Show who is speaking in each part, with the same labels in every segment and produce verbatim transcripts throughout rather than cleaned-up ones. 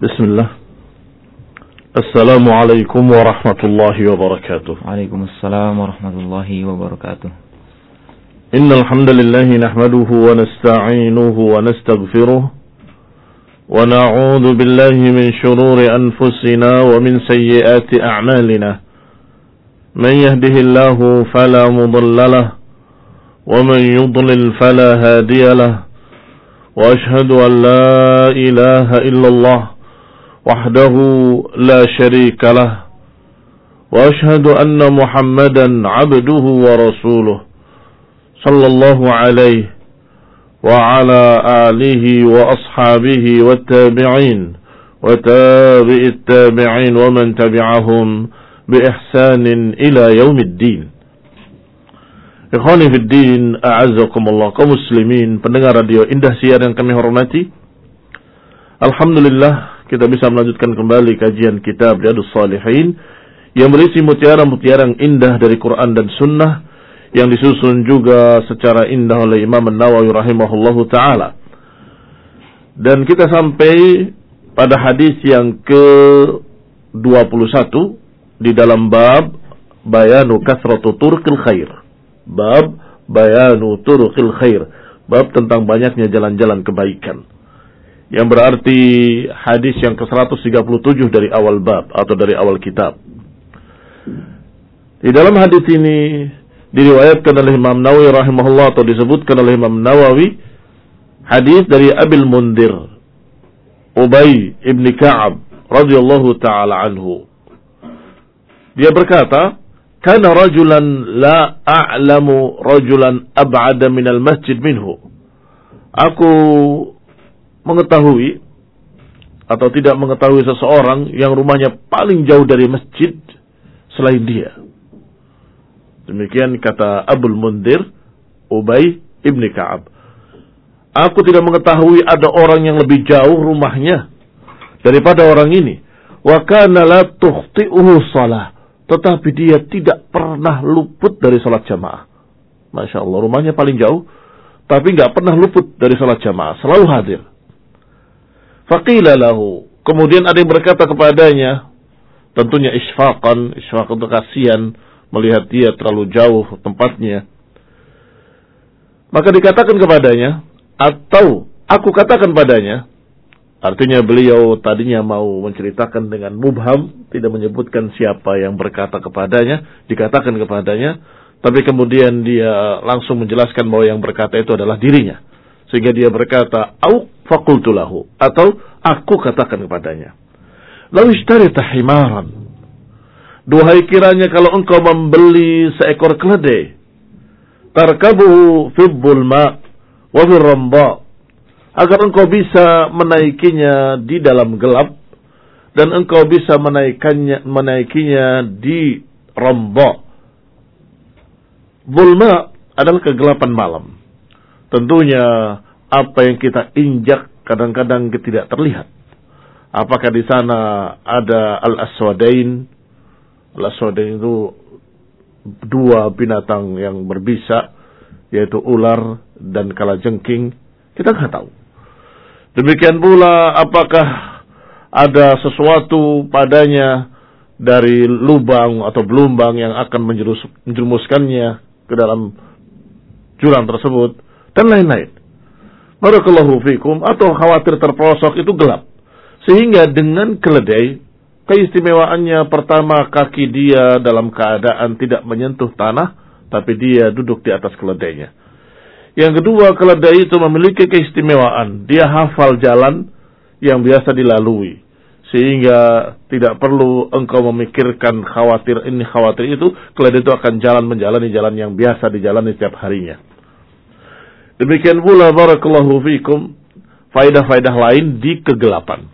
Speaker 1: بسم الله. السلام عليكم ورحمة الله وبركاته.
Speaker 2: وعليكم السلام ورحمة الله وبركاته.
Speaker 1: إن الحمد لله نحمده ونستعينه ونستغفره ونعوذ بالله من شرور أنفسنا ومن سيئات أعمالنا. من يهده الله فلا مضل له ومن يضلل فلا هادي له. وأشهد أن لا إله إلا الله وحده لا شريك له. وأشهد أن محمدا عبده ورسوله صلى الله عليه وعلى آله وأصحابه والتابعين وتابع التابعين ومن تبعهم بإحسان إلى يوم الدين. Ikhwani fid din, a'azzakumullah, kaum muslimin, pendengar radio Indah Siar yang kami hormati. Alhamdulillah kita bisa melanjutkan kembali kajian kitab Riyadhus Shalihin yang berisi mutiara-mutiara yang indah dari Quran dan Sunnah yang disusun juga secara indah oleh Imam An-Nawawi rahimahullahu ta'ala. Dan kita sampai pada hadis yang ke dua puluh satu di dalam bab bayanu kasratu turqil khair. Bab bayanu turuqil khair, bab tentang banyaknya jalan-jalan kebaikan, yang berarti hadis yang ke seratus tiga puluh tujuh dari awal bab atau dari awal kitab. Di dalam hadis ini diriwayatkan oleh Imam Nawawi rahimahullah, atau disebutkan oleh Imam Nawawi, hadis dari Abil Mundir Ubay ibn Ka'ab radhiyallahu ta'ala anhu. Dia berkata, kana rajulan la a'lamu rajulan ab'ada minal masjid minhu. Aku mengetahui atau tidak mengetahui seseorang yang rumahnya paling jauh dari masjid selain dia. Demikian kata Abul Mundir Ubay ibn Ka'ab. Aku tidak mengetahui ada orang yang lebih jauh rumahnya daripada orang ini. Wa kana la tukhti'uhu shalah. Tetapi dia tidak pernah luput dari salat jamaah. Masya Allah, rumahnya paling jauh, tapi nggak pernah luput dari salat jamaah, selalu hadir. Faqila lahu, kemudian ada yang berkata kepadanya, tentunya isfaqan, isfaq untuk kasihan melihat dia terlalu jauh tempatnya. Maka dikatakan kepadanya, atau aku katakan padanya, artinya beliau tadinya mau menceritakan dengan mubham, tidak menyebutkan siapa yang berkata kepadanya, dikatakan kepadanya, tapi kemudian dia langsung menjelaskan bahwa yang berkata itu adalah dirinya. Sehingga dia berkata, au faqultu lahu, atau aku katakan kepadanya, law ishtarita himaran, duhai kiranya kalau engkau membeli seekor keledai, tarkabuhu fi dhulma wa fi ramba, agar engkau bisa menaikinya di dalam gelap dan engkau bisa menaikannya menaikinya di ramba. Zulma adalah kegelapan malam. Tentunya apa yang kita injak kadang-kadang tidak terlihat. Apakah di sana ada al-aswadain? Al-aswadain itu dua binatang yang berbisa, yaitu ular dan kalajengking. Kita nggak tahu. Demikian pula apakah ada sesuatu padanya dari lubang atau belumbang yang akan menjerus, menjerumuskannya ke dalam jurang tersebut dan lain-lain. Barakallahu fikum. Atau khawatir terperosok, itu gelap. Sehingga dengan keledai, keistimewaannya pertama, kaki dia dalam keadaan tidak menyentuh tanah, tapi dia duduk di atas keledainya. Yang kedua, keledai itu memiliki keistimewaan. Dia hafal jalan yang biasa dilalui. Sehingga tidak perlu engkau memikirkan khawatir ini, khawatir itu. Keledai itu akan jalan menjalani jalan yang biasa dijalani setiap harinya. Demikian pula, barakallahu fikum, faidah-faidah lain di kegelapan.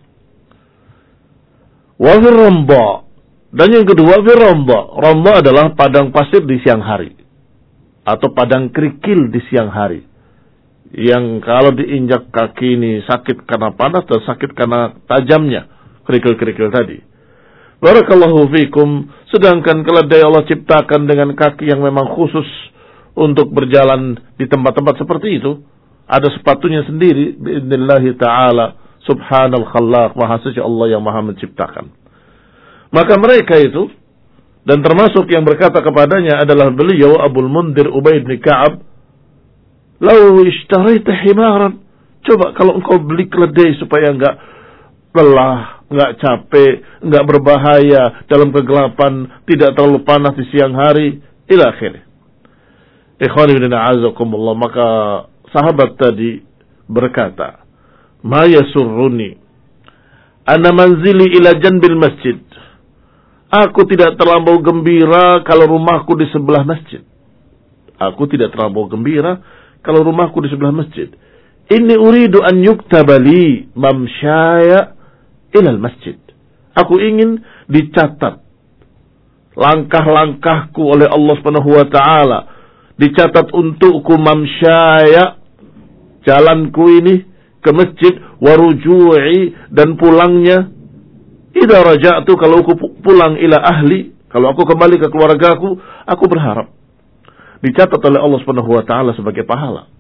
Speaker 1: Wa fir ramba. Dan yang kedua, fir ramba. Ramba adalah padang pasir di siang hari, atau padang kerikil di siang hari, yang kalau diinjak kaki ini sakit karena panas dan sakit karena tajamnya kerikil-kerikil tadi. Barakallahu fikum. Sedangkan keledai Allah ciptakan dengan kaki yang memang khusus untuk berjalan di tempat-tempat seperti itu. Ada sepatunya sendiri, biidznillah ta'ala, Subhanal khallaq, maha suci Allah yang maha menciptakan. Maka mereka itu, dan termasuk yang berkata kepadanya adalah beliau Abul Mundhir Ubay bin Ka'ab, "Lau ishtaraita himaran." Coba kalau engkau beli keledai supaya enggak lelah, enggak capek, enggak berbahaya dalam kegelapan, tidak terlalu panas di siang hari, ila akhirih. Ikhwani bin a'azakumullah, maka sahabat tadi berkata, "Ma yasurruni anna manzili ila janbil masjid." Aku tidak terlampau gembira kalau rumahku di sebelah masjid. Aku tidak terlampau gembira kalau rumahku di sebelah masjid. Inni uridu an yuktaba li mamsyaya ilal masjid. Aku ingin dicatat langkah-langkahku oleh Allah Subhanahu wa taala. Dicatat untukku mamsyaya, jalanku ini ke masjid, waruju'i, dan pulangnya. Idza raja'tu, kalau aku pulang ila ahli, kalau aku kembali ke keluargaku, aku berharap dicatat oleh Allah Subhanahu wa taala sebagai pahala.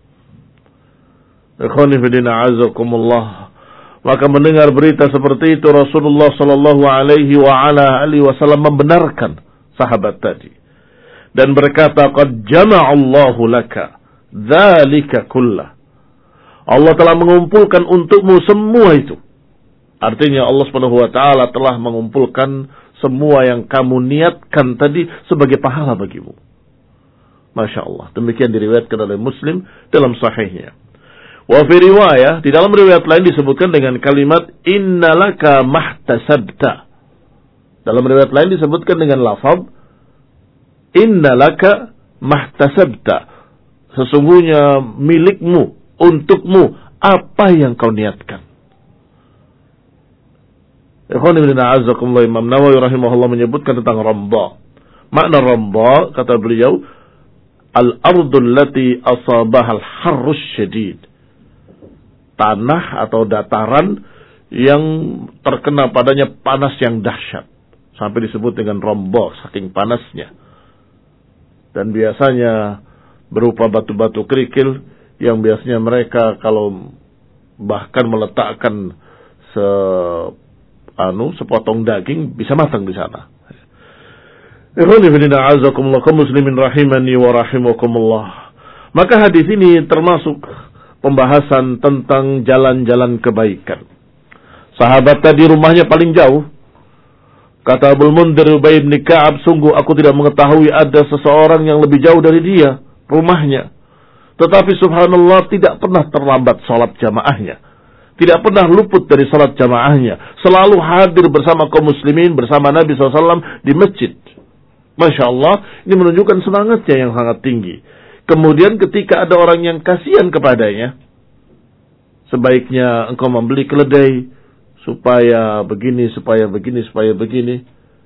Speaker 1: Ikhwani fillah azakumullah. Maka mendengar berita seperti itu, Rasulullah sallallahu alaihi wa ala alihi wasallam membenarkan sahabat tadi dan berkata, "Qad jama'allahu laka dzalika kullah." Allah telah mengumpulkan untukmu semua itu. Artinya Allah Subhanahu wa taala telah mengumpulkan semua yang kamu niatkan tadi sebagai pahala bagimu. Masya Allah. Demikian diriwayatkan oleh Muslim dalam sahihnya. Wa fi riwayah, di dalam riwayat lain disebutkan dengan kalimat innalaka mahtasabta. Dalam riwayat lain disebutkan dengan lafaz innalaka mahtasabta. Sesungguhnya milikmu, untukmu apa yang kau niatkan. Ikhwan ibn a'azakumullah, Imam Nawawi rahimahullah menyebutkan tentang ramba. Makna ramba, kata beliau, al-ardul lati asabahal harrus syadid. Tanah atau dataran yang terkena padanya panas yang dahsyat. Sampai disebut dengan ramba, saking panasnya. Dan biasanya berupa batu-batu kerikil yang biasanya mereka kalau bahkan meletakkan se anu sepotong daging bisa matang di sana. Ikhwani fillah a'azakumullah, kaum muslimin rahimani wa rahimakumullah. Maka hadis ini termasuk pembahasan tentang jalan-jalan kebaikan. Sahabat tadi rumahnya paling jauh. Kata Abul Mundhir Ubay bin Ka'ab, sungguh aku tidak mengetahui ada seseorang yang lebih jauh dari dia rumahnya. Tetapi subhanallah tidak pernah terlambat salat jamaahnya. Tidak pernah luput dari salat jamaahnya. Selalu hadir bersama kaum muslimin, bersama Nabi shallallahu alaihi wasallam di masjid. Masya Allah, ini menunjukkan semangatnya yang sangat tinggi. Kemudian ketika ada orang yang kasihan kepadanya, sebaiknya engkau membeli keledai, supaya begini, supaya begini, supaya begini.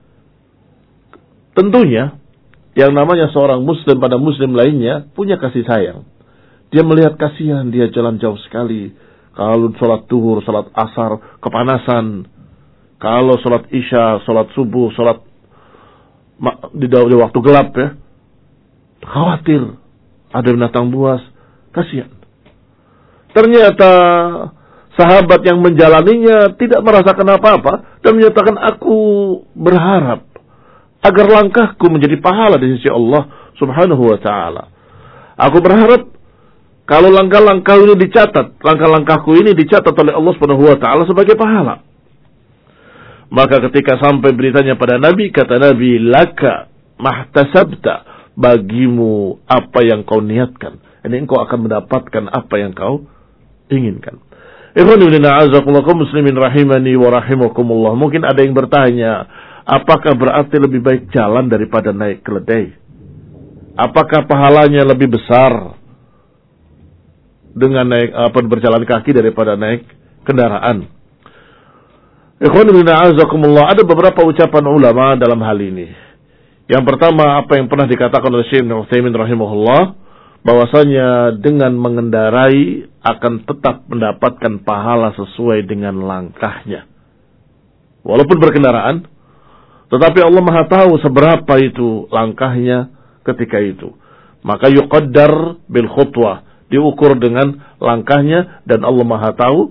Speaker 1: Tentunya, yang namanya seorang muslim pada muslim lainnya, punya kasih sayang. Dia melihat kasihan, dia jalan jauh sekali. Kalau sholat duhur, sholat asar, kepanasan. Kalau sholat isya, sholat subuh, sholat di, di waktu gelap ya. Khawatir. Ada binatang buas. Kasihan. Ternyata sahabat yang menjalaninya tidak merasakan apa-apa. Dan menyatakan, aku berharap agar langkahku menjadi pahala di sisi Allah subhanahu wa ta'ala. Aku berharap kalau langkah-langkah ini dicatat, langkah-langkahku ini dicatat oleh Allah Subhanahu wa taala sebagai pahala. Maka ketika sampai beritanya pada Nabi, kata Nabi, laka mahtasabta, bagimu apa yang kau niatkan. Ini engkau akan mendapatkan apa yang kau inginkan. Ikhwan ibn a'azakumullah, kaum muslimin rahimani wa rahimakumullah. Mungkin ada yang bertanya, apakah berarti lebih baik jalan daripada naik keledai? Apakah pahalanya lebih besar dengan naik apa berjalan kaki daripada naik kendaraan? Ikhwan ibn a'azakumullah, ada beberapa ucapan ulama dalam hal ini. Yang pertama, apa yang pernah dikatakan oleh Syekh Ibnu Utsaimin rahimahullah, bahwasanya dengan mengendarai akan tetap mendapatkan pahala sesuai dengan langkahnya. Walaupun berkendaraan, tetapi Allah Maha tahu seberapa itu langkahnya ketika itu. Maka yuqaddar bil khutwah, diukur dengan langkahnya, dan Allah Maha tahu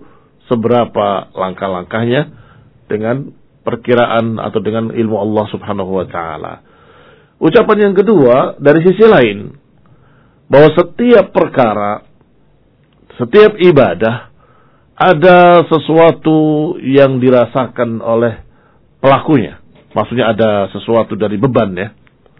Speaker 1: seberapa langkah-langkahnya dengan perkiraan atau dengan ilmu Allah Subhanahu wa taala. Ucapan yang kedua dari sisi lain, bahwa setiap perkara, setiap ibadah ada sesuatu yang dirasakan oleh pelakunya. Maksudnya ada sesuatu dari beban ya.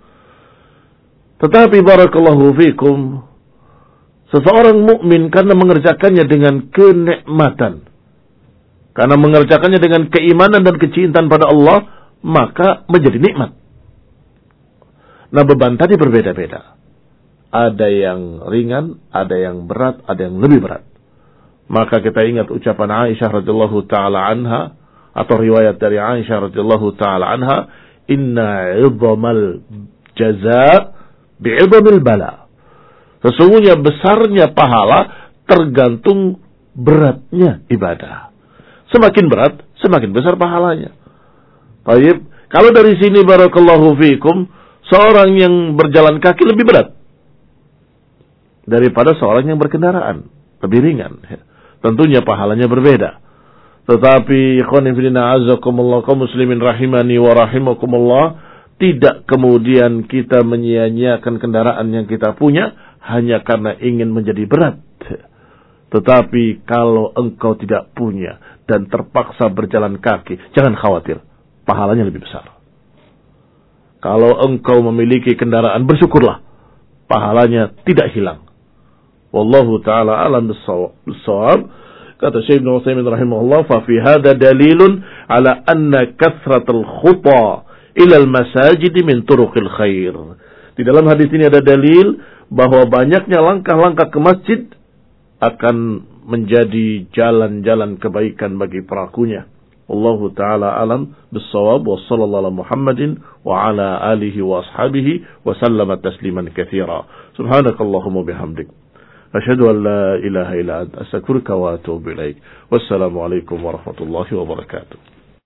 Speaker 1: Tetapi barakallahu fikum, seseorang mukmin karena mengerjakannya dengan kenikmatan, karena mengerjakannya dengan keimanan dan kecintaan pada Allah, maka menjadi nikmat. Nah, beban tadi berbeda-beda. Ada yang ringan, ada yang berat, ada yang lebih berat. Maka kita ingat ucapan Aisyah radhiyallahu taala anha, atau riwayat dari Aisyah radhiyallahu taala anha, inna 'idhamal jazaa' bi'idhamil bala. Sesungguhnya besarnya pahala tergantung beratnya ibadah. Semakin berat, semakin besar pahalanya. Baik, kalau dari sini barakallahu fikum, seorang yang berjalan kaki lebih berat daripada seorang yang berkendaraan, lebih ringan. Tentunya pahalanya berbeda. Tetapi ikhwan fillah azakumullah kaum muslimin rahimani wa rahimakumullah, tidak kemudian kita menyia-nyiakan kendaraan yang kita punya hanya karena ingin menjadi berat. Tetapi kalau engkau tidak punya dan terpaksa berjalan kaki, jangan khawatir, pahalanya lebih besar. Kalau engkau memiliki kendaraan, bersyukurlah, pahalanya tidak hilang. Wallahu ta'ala alam bis-shawab. Kata Syekh Ibnu Utsaimin rahimahullah, fa fi hadza dalilun ala anna kathratul khuta ila al-masajid min turuqil khair. Di dalam hadis ini ada dalil bahwa banyaknya langkah-langkah ke masjid akan menjadi jalan-jalan kebaikan bagi pelakunya. Wallahu ta'ala alam bis-shawab, wa sallallahu ala Muhammadin wa ala alihi wa ashabihi wa sallama tasliman katsira. Subhanakallahumma bihamdik, asyhadu an la ilaha illa anta, astaghfiruka wa atubu ilaik. Wassalamu alaikum warahmatullahi wabarakatuh.